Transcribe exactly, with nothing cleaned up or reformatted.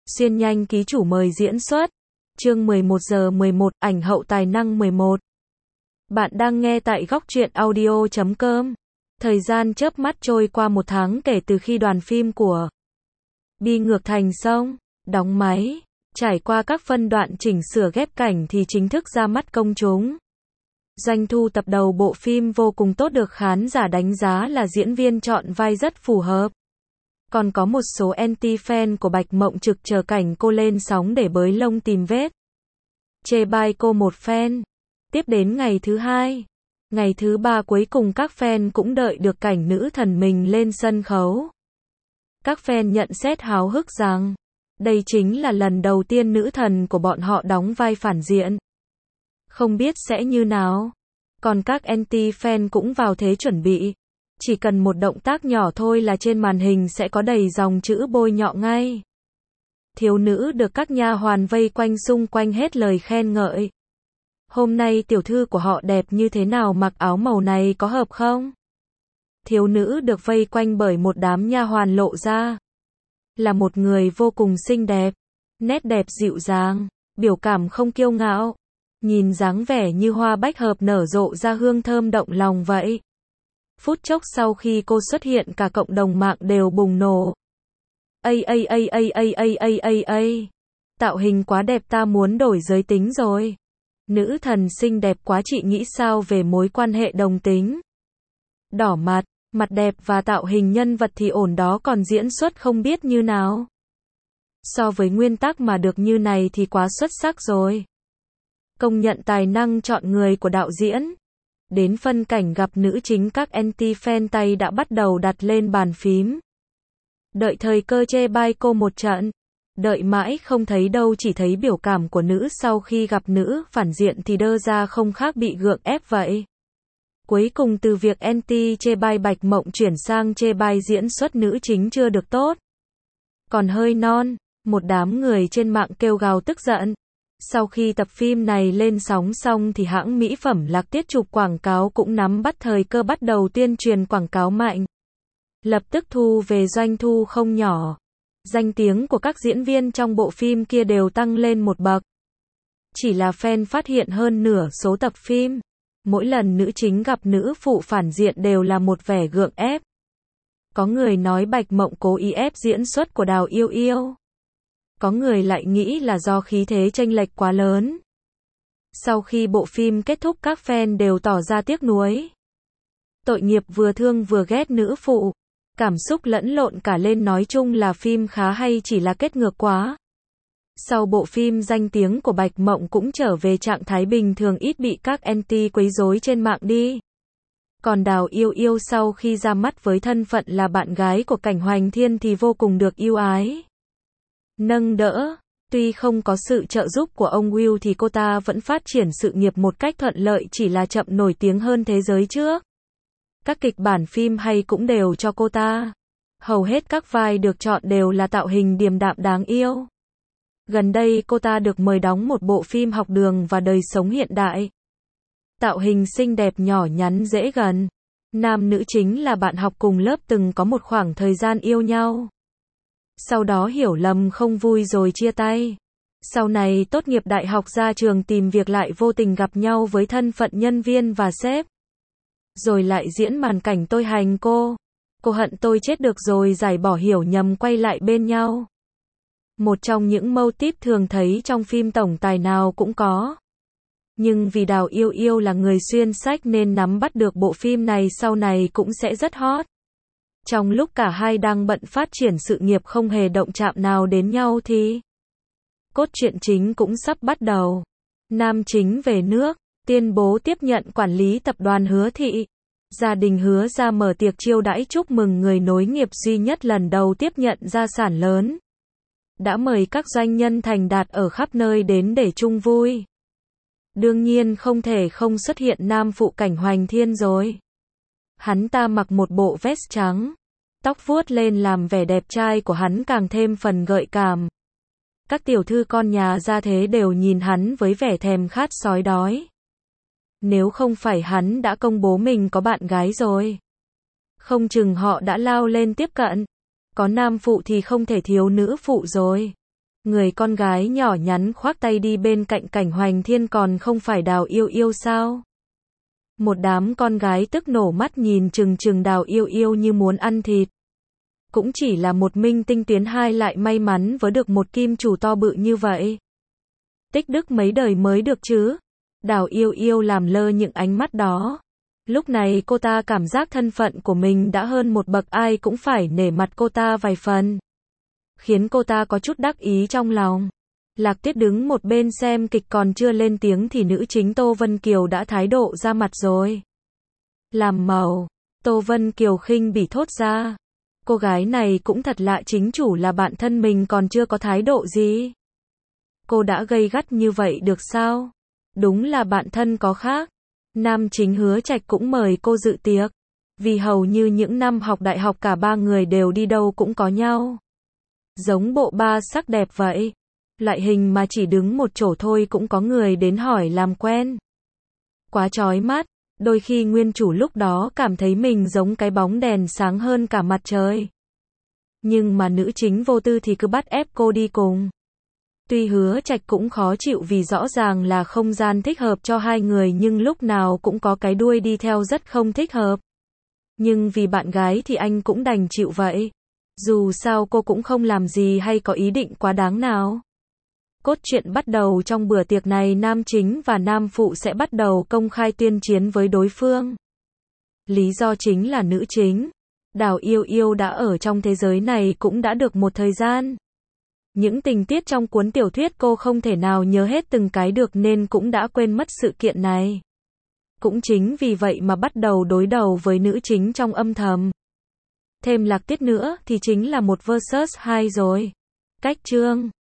Xuyên nhanh ký chủ mời diễn xuất. Chương mười một giờ mười một, ảnh hậu tài năng mười một. Bạn đang nghe tại góc truyện audio chấm com. Thời gian chớp mắt trôi qua một tháng kể từ khi đoàn phim của Bi Ngược Thành xong, đóng máy, trải qua các phân đoạn chỉnh sửa ghép cảnh thì chính thức ra mắt công chúng. Doanh thu tập đầu bộ phim vô cùng tốt, được khán giả đánh giá là diễn viên chọn vai rất phù hợp. Còn có một số anti-fan của Bạch Mộng Trực chờ cảnh cô lên sóng để bới lông tìm vết. Chê bai cô một fan. Tiếp đến ngày thứ hai, ngày thứ ba cuối cùng các fan cũng đợi được cảnh nữ thần mình lên sân khấu. Các fan nhận xét háo hức rằng, đây chính là lần đầu tiên nữ thần của bọn họ đóng vai phản diện. Không biết sẽ như nào. Còn các anti-fan cũng vào thế chuẩn bị. Chỉ cần một động tác nhỏ thôi là trên màn hình sẽ có đầy dòng chữ bôi nhọ ngay. Thiếu nữ được các nha hoàn vây quanh xung quanh hết lời khen ngợi. Hôm nay tiểu thư của họ đẹp như thế nào, mặc áo màu này có hợp không? Thiếu nữ được vây quanh bởi một đám nha hoàn lộ ra là một người vô cùng xinh đẹp, nét đẹp dịu dàng, biểu cảm không kiêu ngạo, nhìn dáng vẻ như hoa bách hợp nở rộ ra hương thơm động lòng vậy. Phút chốc sau khi cô xuất hiện, cả cộng đồng mạng đều bùng nổ. Ây ây ây ây ây ây ây ây ây. Tạo hình quá đẹp, ta muốn đổi giới tính rồi. Nữ thần xinh đẹp quá, chị nghĩ sao về mối quan hệ đồng tính? Đỏ mặt, mặt đẹp và tạo hình nhân vật thì ổn đó, còn diễn xuất không biết như nào. So với nguyên tắc mà được như này thì quá xuất sắc rồi. Công nhận tài năng chọn người của đạo diễn. Đến phân cảnh gặp nữ chính, các anti-fan tay đã bắt đầu đặt lên bàn phím. Đợi thời cơ chê bai cô một trận. Đợi mãi không thấy đâu, chỉ thấy biểu cảm của nữ sau khi gặp nữ phản diện thì đơ ra không khác bị gượng ép vậy. Cuối cùng từ việc anti chê bai Bạch Mộng chuyển sang chê bai diễn xuất nữ chính chưa được tốt. Còn hơi non, một đám người trên mạng kêu gào tức giận. Sau khi tập phim này lên sóng xong thì hãng mỹ phẩm Lạc Tiết chụp quảng cáo cũng nắm bắt thời cơ bắt đầu tuyên truyền quảng cáo mạnh. Lập tức thu về doanh thu không nhỏ. Danh tiếng của các diễn viên trong bộ phim kia đều tăng lên một bậc. Chỉ là fan phát hiện hơn nửa số tập phim, mỗi lần nữ chính gặp nữ phụ phản diện đều là một vẻ gượng ép. Có người nói Bạch Mộng cố ý ép diễn xuất của Đào Yêu Yêu. Có người lại nghĩ là do khí thế chênh lệch quá lớn. Sau khi bộ phim kết thúc, các fan đều tỏ ra tiếc nuối. Tội nghiệp, vừa thương vừa ghét nữ phụ. Cảm xúc lẫn lộn cả lên, nói chung là phim khá hay, chỉ là kết ngược quá. Sau bộ phim, danh tiếng của Bạch Mộng cũng trở về trạng thái bình thường, ít bị các anti quấy rối trên mạng đi. Còn Đào Yêu Yêu sau khi ra mắt với thân phận là bạn gái của Cảnh Hoành Thiên thì vô cùng được yêu ái, nâng đỡ. Tuy không có sự trợ giúp của ông Will thì cô ta vẫn phát triển sự nghiệp một cách thuận lợi, chỉ là chậm nổi tiếng hơn thế giới trước. Các kịch bản phim hay cũng đều cho cô ta. Hầu hết các vai được chọn đều là tạo hình điềm đạm đáng yêu. Gần đây cô ta được mời đóng một bộ phim học đường và đời sống hiện đại. Tạo hình xinh đẹp, nhỏ nhắn, dễ gần. Nam nữ chính là bạn học cùng lớp, từng có một khoảng thời gian yêu nhau. Sau đó hiểu lầm không vui rồi chia tay. Sau này tốt nghiệp đại học ra trường tìm việc lại vô tình gặp nhau với thân phận nhân viên và sếp. Rồi lại diễn màn cảnh tôi hành cô. Cô hận tôi chết được rồi, giải bỏ hiểu nhầm, quay lại bên nhau. Một trong những mâu típ thường thấy trong phim tổng tài nào cũng có. Nhưng vì Đào Yêu Yêu là người xuyên sách nên nắm bắt được bộ phim này sau này cũng sẽ rất hot. Trong lúc cả hai đang bận phát triển sự nghiệp không hề động chạm nào đến nhau thì cốt truyện chính cũng sắp bắt đầu. Nam chính về nước, tuyên bố tiếp nhận quản lý tập đoàn Hứa Thị. Gia đình Hứa ra mở tiệc chiêu đãi chúc mừng người nối nghiệp duy nhất lần đầu tiếp nhận gia sản lớn. Đã mời các doanh nhân thành đạt ở khắp nơi đến để chung vui. Đương nhiên không thể không xuất hiện nam phụ Cảnh Hoành Thiên rồi. Hắn ta mặc một bộ vest trắng, tóc vuốt lên làm vẻ đẹp trai của hắn càng thêm phần gợi cảm. Các tiểu thư con nhà gia thế đều nhìn hắn với vẻ thèm khát sói đói. Nếu không phải hắn đã công bố mình có bạn gái rồi, không chừng họ đã lao lên tiếp cận. Có nam phụ thì không thể thiếu nữ phụ rồi. Người con gái nhỏ nhắn khoác tay đi bên cạnh Cảnh Hoành Thiên còn không phải Đào Yêu Yêu sao? Một đám con gái tức nổ mắt nhìn chừng chừng Đào Yêu Yêu như muốn ăn thịt. Cũng chỉ là một minh tinh tuyến hai lại may mắn với được một kim chủ to bự như vậy. Tích đức mấy đời mới được chứ. Đào Yêu Yêu làm lơ những ánh mắt đó. Lúc này cô ta cảm giác thân phận của mình đã hơn một bậc, ai cũng phải nể mặt cô ta vài phần. Khiến cô ta có chút đắc ý trong lòng. Lạc Tuyết đứng một bên xem kịch còn chưa lên tiếng thì nữ chính Tô Vân Kiều đã thái độ ra mặt rồi. Làm màu. Tô Vân Kiều khinh bỉ thốt ra. Cô gái này cũng thật lạ, chính chủ là bạn thân mình còn chưa có thái độ gì. Cô đã gay gắt như vậy được sao? Đúng là bạn thân có khác. Nam chính Hứa Trạch cũng mời cô dự tiệc. Vì hầu như những năm học đại học cả ba người đều đi đâu cũng có nhau. Giống bộ ba sắc đẹp vậy. Loại hình mà chỉ đứng một chỗ thôi cũng có người đến hỏi làm quen. Quá chói mắt. Đôi khi nguyên chủ lúc đó cảm thấy mình giống cái bóng đèn sáng hơn cả mặt trời. Nhưng mà nữ chính Vô Tư thì cứ bắt ép cô đi cùng. Tuy Hứa Trạch cũng khó chịu vì rõ ràng là không gian thích hợp cho hai người nhưng lúc nào cũng có cái đuôi đi theo rất không thích hợp. Nhưng vì bạn gái thì anh cũng đành chịu vậy. Dù sao cô cũng không làm gì hay có ý định quá đáng nào. Cốt truyện bắt đầu trong bữa tiệc này, nam chính và nam phụ sẽ bắt đầu công khai tuyên chiến với đối phương. Lý do chính là nữ chính, Đào Yêu Yêu đã ở trong thế giới này cũng đã được một thời gian. Những tình tiết trong cuốn tiểu thuyết cô không thể nào nhớ hết từng cái được nên cũng đã quên mất sự kiện này. Cũng chính vì vậy mà bắt đầu đối đầu với nữ chính trong âm thầm. Thêm Lạc Tuyết nữa thì chính là một versus hai rồi. Cách chương